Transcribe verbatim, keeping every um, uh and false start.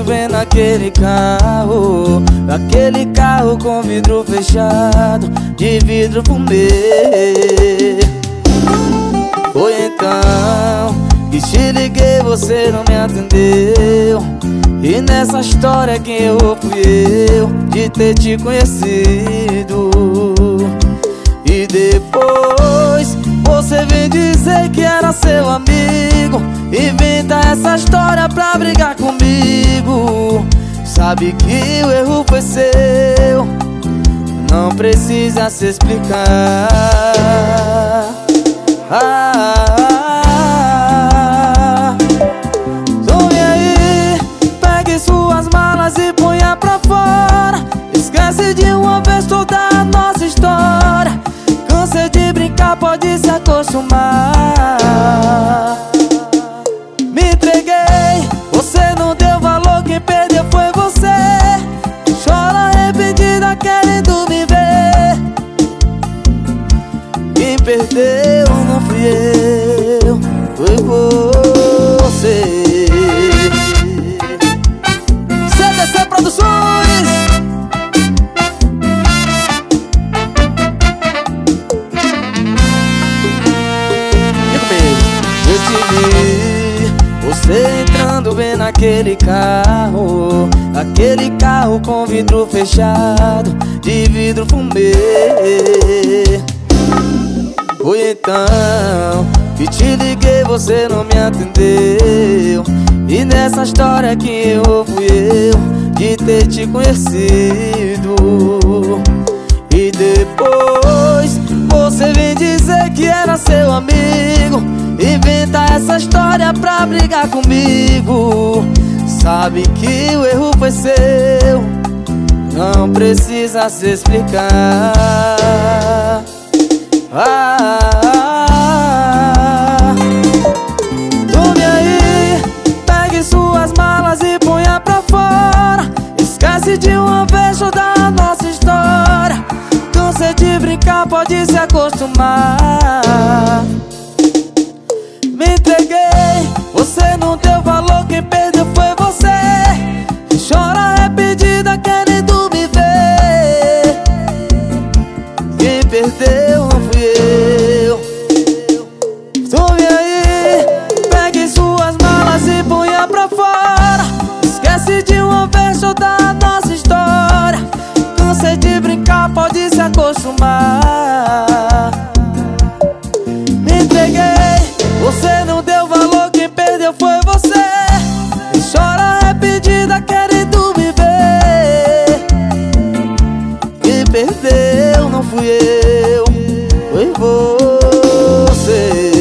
entrando, vendo aquele carro, aquele carro com vidro fechado, de vidro fumê. Foi então que te liguei, você não me atendeu. E nessa história quem errou fui eu, de ter te conhecido. E depois você vem dizer que era seu amigo, inventa essa história pra brigar comigo. Sabe que o erro foi seu, não precisa se explicar. ah, ah, Tome aí, pegue suas malas e ponha pra fora. Esquece de uma vez toda a nossa história. Cansei de brincar, pode se acostumar. Me entreguei, você não deu valor, quem perdeu foi você. Chora arrependida querendo me ver. Quem perdeu não fui eu, foi você. C D C Produções. Eu te vi, você entrando, vendo aquele carro, aquele carro com vidro fechado, de vidro fumê. Foi então que te liguei, você não me atendeu. E nessa história quem errou fui eu, de ter te conhecido. E depois você vem dizer que era seu amigo, inventa essa história pra brigar comigo. Sabe que o erro foi seu, não precisa se explicar. ah, ah, Tome aí, pegue suas malas e ponha pra fora. Esquece de uma vez toda a nossa história. Cansei de brincar, pode se acostumar. Me entreguei, você não deu valor, quem perdeu foi você. Chora arrependida querendo me ver. Quem perdeu não fui eu. Tome aí, pegue suas malas e ponha pra fora. Esquece de uma vez toda a nossa história. Cansei de brincar, pode se acostumar. Me entreguei, você não deu valor, quem perdeu foi você. Chora arrependida querendo me ver. Quem perdeu não fui eu, foi você.